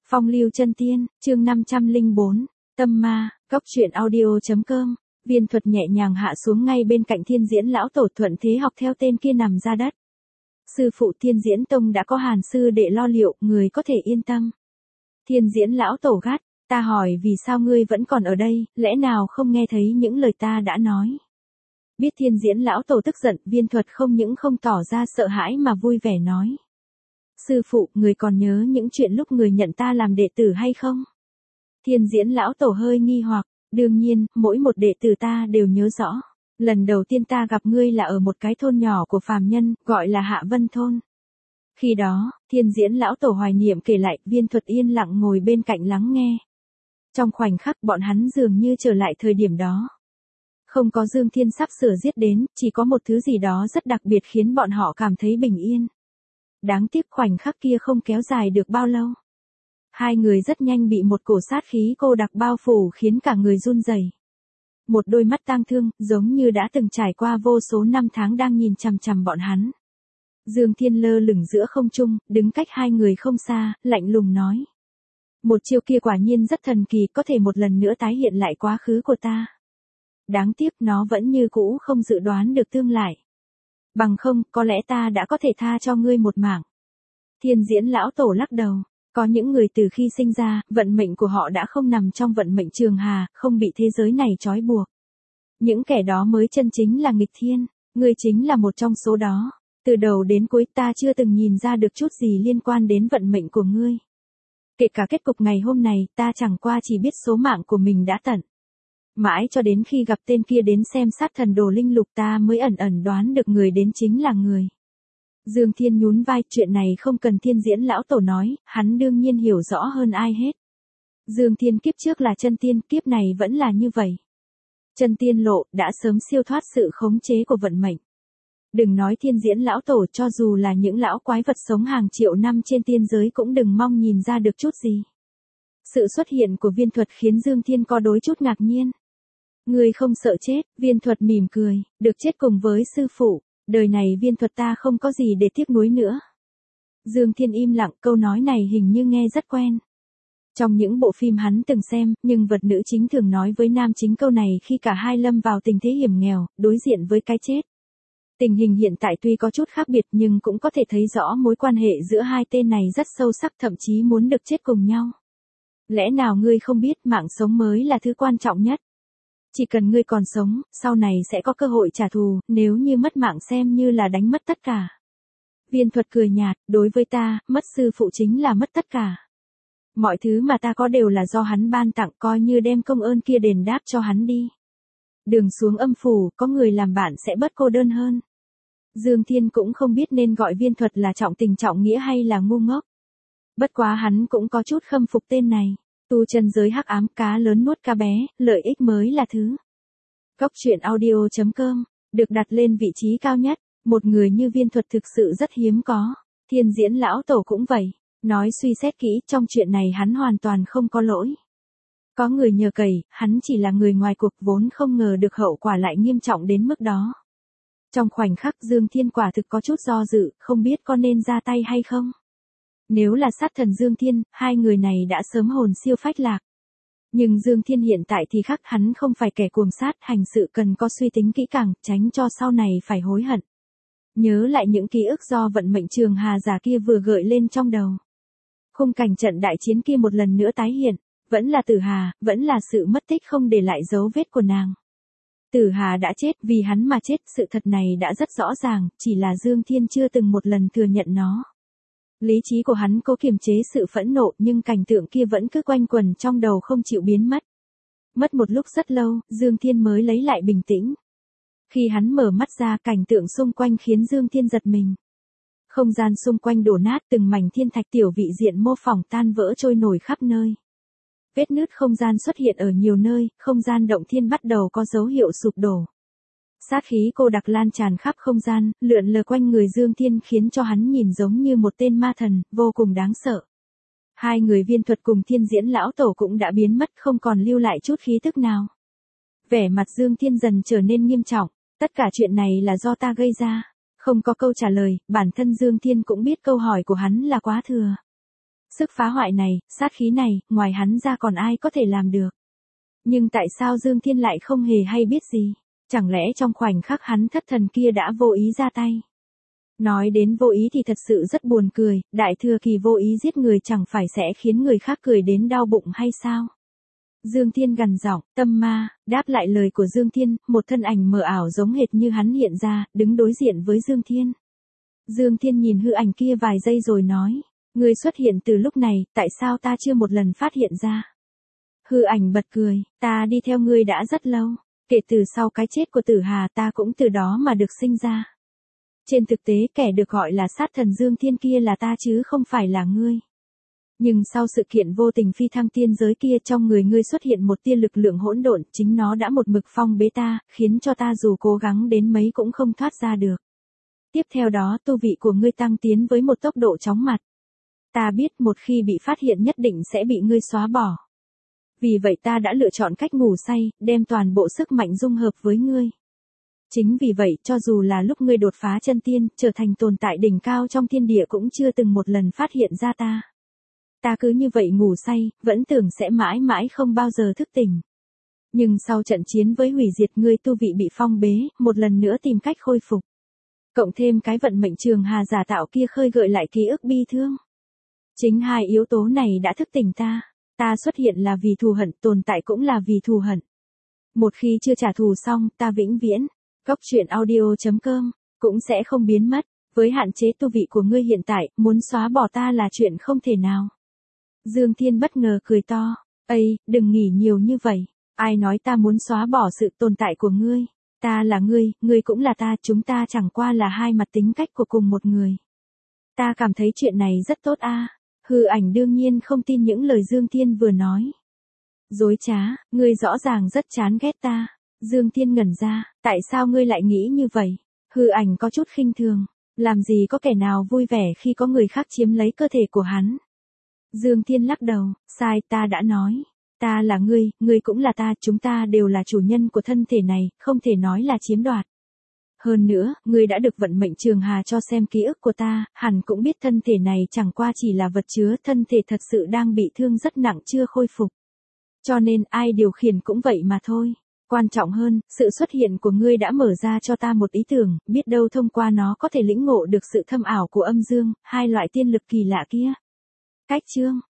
Phong lưu chân tiên, chương 504, tâm ma, góc truyện audio.com. Viên Thuật nhẹ nhàng hạ xuống ngay bên cạnh Thiên Diễn lão tổ, thuận thế học theo tên kia nằm ra đất. Sư phụ Thiên Diễn Tông đã có Hàn sư đệ lo liệu, người có thể yên tâm. Thiên Diễn lão tổ gắt, ta hỏi vì sao ngươi vẫn còn ở đây, lẽ nào không nghe thấy những lời ta đã nói. Biết Thiên Diễn lão tổ tức giận, Viên Thuật không những không tỏ ra sợ hãi mà vui vẻ nói. Sư phụ, người còn nhớ những chuyện lúc người nhận ta làm đệ tử hay không? Thiên Diễn lão tổ hơi nghi hoặc, đương nhiên, mỗi một đệ tử ta đều nhớ rõ. Lần đầu tiên ta gặp ngươi là ở một cái thôn nhỏ của phàm nhân, gọi là Hạ Vân Thôn. Khi đó, Thiên Diễn lão tổ hoài niệm kể lại, Viên Thuật yên lặng ngồi bên cạnh lắng nghe. Trong khoảnh khắc bọn hắn dường như trở lại thời điểm đó. Không có Dương Thiên sắp sửa giết đến, chỉ có một thứ gì đó rất đặc biệt khiến bọn họ cảm thấy bình yên. Đáng tiếc khoảnh khắc kia không kéo dài được bao lâu. Hai người rất nhanh bị một cổ sát khí cô đặc bao phủ khiến cả người run rẩy. Một đôi mắt tang thương, giống như đã từng trải qua vô số năm tháng đang nhìn chằm chằm bọn hắn. Dương Thiên lơ lửng giữa không trung, đứng cách hai người không xa, lạnh lùng nói. Một chiêu kia quả nhiên rất thần kỳ, có thể một lần nữa tái hiện lại quá khứ của ta. Đáng tiếc nó vẫn như cũ không dự đoán được tương lai. Bằng không, có lẽ ta đã có thể tha cho ngươi một mạng. Thiên Diễn lão tổ lắc đầu. Có những người từ khi sinh ra, vận mệnh của họ đã không nằm trong vận mệnh trường hà, không bị thế giới này trói buộc. Những kẻ đó mới chân chính là nghịch thiên, ngươi chính là một trong số đó. Từ đầu đến cuối ta chưa từng nhìn ra được chút gì liên quan đến vận mệnh của ngươi. Kể cả kết cục ngày hôm này, ta chẳng qua chỉ biết số mạng của mình đã tận. Mãi cho đến khi gặp tên kia đến xem sát thần đồ linh lục ta mới ẩn ẩn đoán được người đến chính là người. Dương Thiên nhún vai, chuyện này không cần Thiên Diễn lão tổ nói, hắn đương nhiên hiểu rõ hơn ai hết. Dương Thiên kiếp trước là chân tiên, kiếp này vẫn là như vậy. Chân tiên lộ, đã sớm siêu thoát sự khống chế của vận mệnh. Đừng nói Thiên Diễn lão tổ, cho dù là những lão quái vật sống hàng triệu năm trên tiên giới cũng đừng mong nhìn ra được chút gì. Sự xuất hiện của Viên Thuật khiến Dương Thiên có đôi chút ngạc nhiên. Người không sợ chết, Viên Thuật mỉm cười, được chết cùng với sư phụ. Đời này Viên Thuật ta không có gì để tiếc nuối nữa. Dương Thiên im lặng, câu nói này hình như nghe rất quen. Trong những bộ phim hắn từng xem, nhưng vật nữ chính thường nói với nam chính câu này khi cả hai lâm vào tình thế hiểm nghèo, đối diện với cái chết. Tình hình hiện tại tuy có chút khác biệt nhưng cũng có thể thấy rõ mối quan hệ giữa hai tên này rất sâu sắc, thậm chí muốn được chết cùng nhau. Lẽ nào ngươi không biết mạng sống mới là thứ quan trọng nhất? Chỉ cần ngươi còn sống, sau này sẽ có cơ hội trả thù, nếu như mất mạng xem như là đánh mất tất cả. Viên Thuật cười nhạt, đối với ta, mất sư phụ chính là mất tất cả. Mọi thứ mà ta có đều là do hắn ban tặng, coi như đem công ơn kia đền đáp cho hắn đi. Đường xuống âm phủ, có người làm bạn sẽ bớt cô đơn hơn. Dương Thiên cũng không biết nên gọi Viên Thuật là trọng tình trọng nghĩa hay là ngu ngốc. Bất quá hắn cũng có chút khâm phục tên này. Tu chân giới hắc ám, cá lớn nuốt cá bé, lợi ích mới là thứ. Góc truyện audio.com, được đặt lên vị trí cao nhất, một người như Viên Thuật thực sự rất hiếm có. Thiên Diễn lão tổ cũng vậy, nói suy xét kỹ, trong chuyện này hắn hoàn toàn không có lỗi. Có người nhờ cậy, hắn chỉ là người ngoài cuộc, vốn không ngờ được hậu quả lại nghiêm trọng đến mức đó. Trong khoảnh khắc Dương Thiên quả thực có chút do dự, không biết có nên ra tay hay không. Nếu là sát thần Dương Thiên, hai người này đã sớm hồn siêu phách lạc. Nhưng Dương Thiên hiện tại thì khác, hắn không phải kẻ cuồng sát, hành sự cần có suy tính kỹ càng, tránh cho sau này phải hối hận. Nhớ lại những ký ức do vận mệnh trường hà giả kia vừa gợi lên trong đầu. Khung cảnh trận đại chiến kia một lần nữa tái hiện, vẫn là Tử Hà, vẫn là sự mất tích không để lại dấu vết của nàng. Tử Hà đã chết, vì hắn mà chết, sự thật này đã rất rõ ràng, chỉ là Dương Thiên chưa từng một lần thừa nhận nó. Lý trí của hắn cố kiềm chế sự phẫn nộ nhưng cảnh tượng kia vẫn cứ quanh quẩn trong đầu không chịu biến mất. Mất một lúc rất lâu, Dương Thiên mới lấy lại bình tĩnh. Khi hắn mở mắt ra, cảnh tượng xung quanh khiến Dương Thiên giật mình. Không gian xung quanh đổ nát, từng mảnh thiên thạch tiểu vị diện mô phỏng tan vỡ trôi nổi khắp nơi. Vết nứt không gian xuất hiện ở nhiều nơi, không gian động thiên bắt đầu có dấu hiệu sụp đổ. Sát khí cô đặc lan tràn khắp không gian, lượn lờ quanh người Dương Thiên khiến cho hắn nhìn giống như một tên ma thần, vô cùng đáng sợ. Hai người Viên Thuật cùng Thiên Diễn lão tổ cũng đã biến mất, không còn lưu lại chút khí tức nào. Vẻ mặt Dương Thiên dần trở nên nghiêm trọng, tất cả chuyện này là do ta gây ra. Không có câu trả lời, bản thân Dương Thiên cũng biết câu hỏi của hắn là quá thừa. Sức phá hoại này, sát khí này, ngoài hắn ra còn ai có thể làm được. Nhưng tại sao Dương Thiên lại không hề hay biết gì? Chẳng lẽ trong khoảnh khắc hắn thất thần kia đã vô ý ra tay? Nói đến vô ý thì thật sự rất buồn cười, Đại Thừa Kỳ vô ý giết người chẳng phải sẽ khiến người khác cười đến đau bụng hay sao? Dương Thiên gằn giọng, tâm ma, đáp lại lời của Dương Thiên, một thân ảnh mờ ảo giống hệt như hắn hiện ra, đứng đối diện với Dương Thiên. Dương Thiên nhìn hư ảnh kia vài giây rồi nói, ngươi xuất hiện từ lúc này, tại sao ta chưa một lần phát hiện ra? Hư ảnh bật cười, ta đi theo ngươi đã rất lâu, kể từ sau cái chết của Tử Hà ta cũng từ đó mà được sinh ra. Trên thực tế kẻ được gọi là sát thần Dương Thiên kia là ta chứ không phải là ngươi. Nhưng sau sự kiện vô tình phi thăng tiên giới kia trong người ngươi xuất hiện một tia lực lượng hỗn độn, chính nó đã một mực phong bế ta, khiến cho ta dù cố gắng đến mấy cũng không thoát ra được. Tiếp theo đó tu vị của ngươi tăng tiến với một tốc độ chóng mặt. Ta biết một khi bị phát hiện nhất định sẽ bị ngươi xóa bỏ. Vì vậy ta đã lựa chọn cách ngủ say, đem toàn bộ sức mạnh dung hợp với ngươi. Chính vì vậy cho dù là lúc ngươi đột phá chân tiên, trở thành tồn tại đỉnh cao trong thiên địa cũng chưa từng một lần phát hiện ra ta. Ta cứ như vậy ngủ say, vẫn tưởng sẽ mãi mãi không bao giờ thức tỉnh. Nhưng sau trận chiến với hủy diệt ngươi tu vị bị phong bế, một lần nữa tìm cách khôi phục. Cộng thêm cái vận mệnh trường hà giả tạo kia khơi gợi lại ký ức bi thương. Chính hai yếu tố này đã thức tỉnh ta. Ta xuất hiện là vì thù hận, tồn tại cũng là vì thù hận. Một khi chưa trả thù xong, ta vĩnh viễn, Góc Truyện Audio.com, cũng sẽ không biến mất. Với hạn chế tu vị của ngươi hiện tại, muốn xóa bỏ ta là chuyện không thể nào. Dương Thiên bất ngờ cười to. Ây, đừng nghĩ nhiều như vậy. Ai nói ta muốn xóa bỏ sự tồn tại của ngươi? Ta là ngươi cũng là ta, chúng ta chẳng qua là hai mặt tính cách của cùng một người. Ta cảm thấy chuyện này rất tốt a. Hư ảnh đương nhiên không tin những lời Dương Thiên vừa nói. Dối trá, ngươi rõ ràng rất chán ghét ta. Dương Thiên ngẩn ra, tại sao ngươi lại nghĩ như vậy? Hư ảnh có chút khinh thường, làm gì có kẻ nào vui vẻ khi có người khác chiếm lấy cơ thể của hắn. Dương Thiên lắc đầu, sai, ta đã nói. Ta là ngươi cũng là ta, chúng ta đều là chủ nhân của thân thể này, không thể nói là chiếm đoạt. Hơn nữa, ngươi đã được vận mệnh trường hà cho xem ký ức của ta, hẳn cũng biết thân thể này chẳng qua chỉ là vật chứa, thân thể thật sự đang bị thương rất nặng chưa khôi phục. Cho nên ai điều khiển cũng vậy mà thôi. Quan trọng hơn, sự xuất hiện của ngươi đã mở ra cho ta một ý tưởng, biết đâu thông qua nó có thể lĩnh ngộ được sự thâm ảo của âm dương, hai loại tiên lực kỳ lạ kia. Cách chương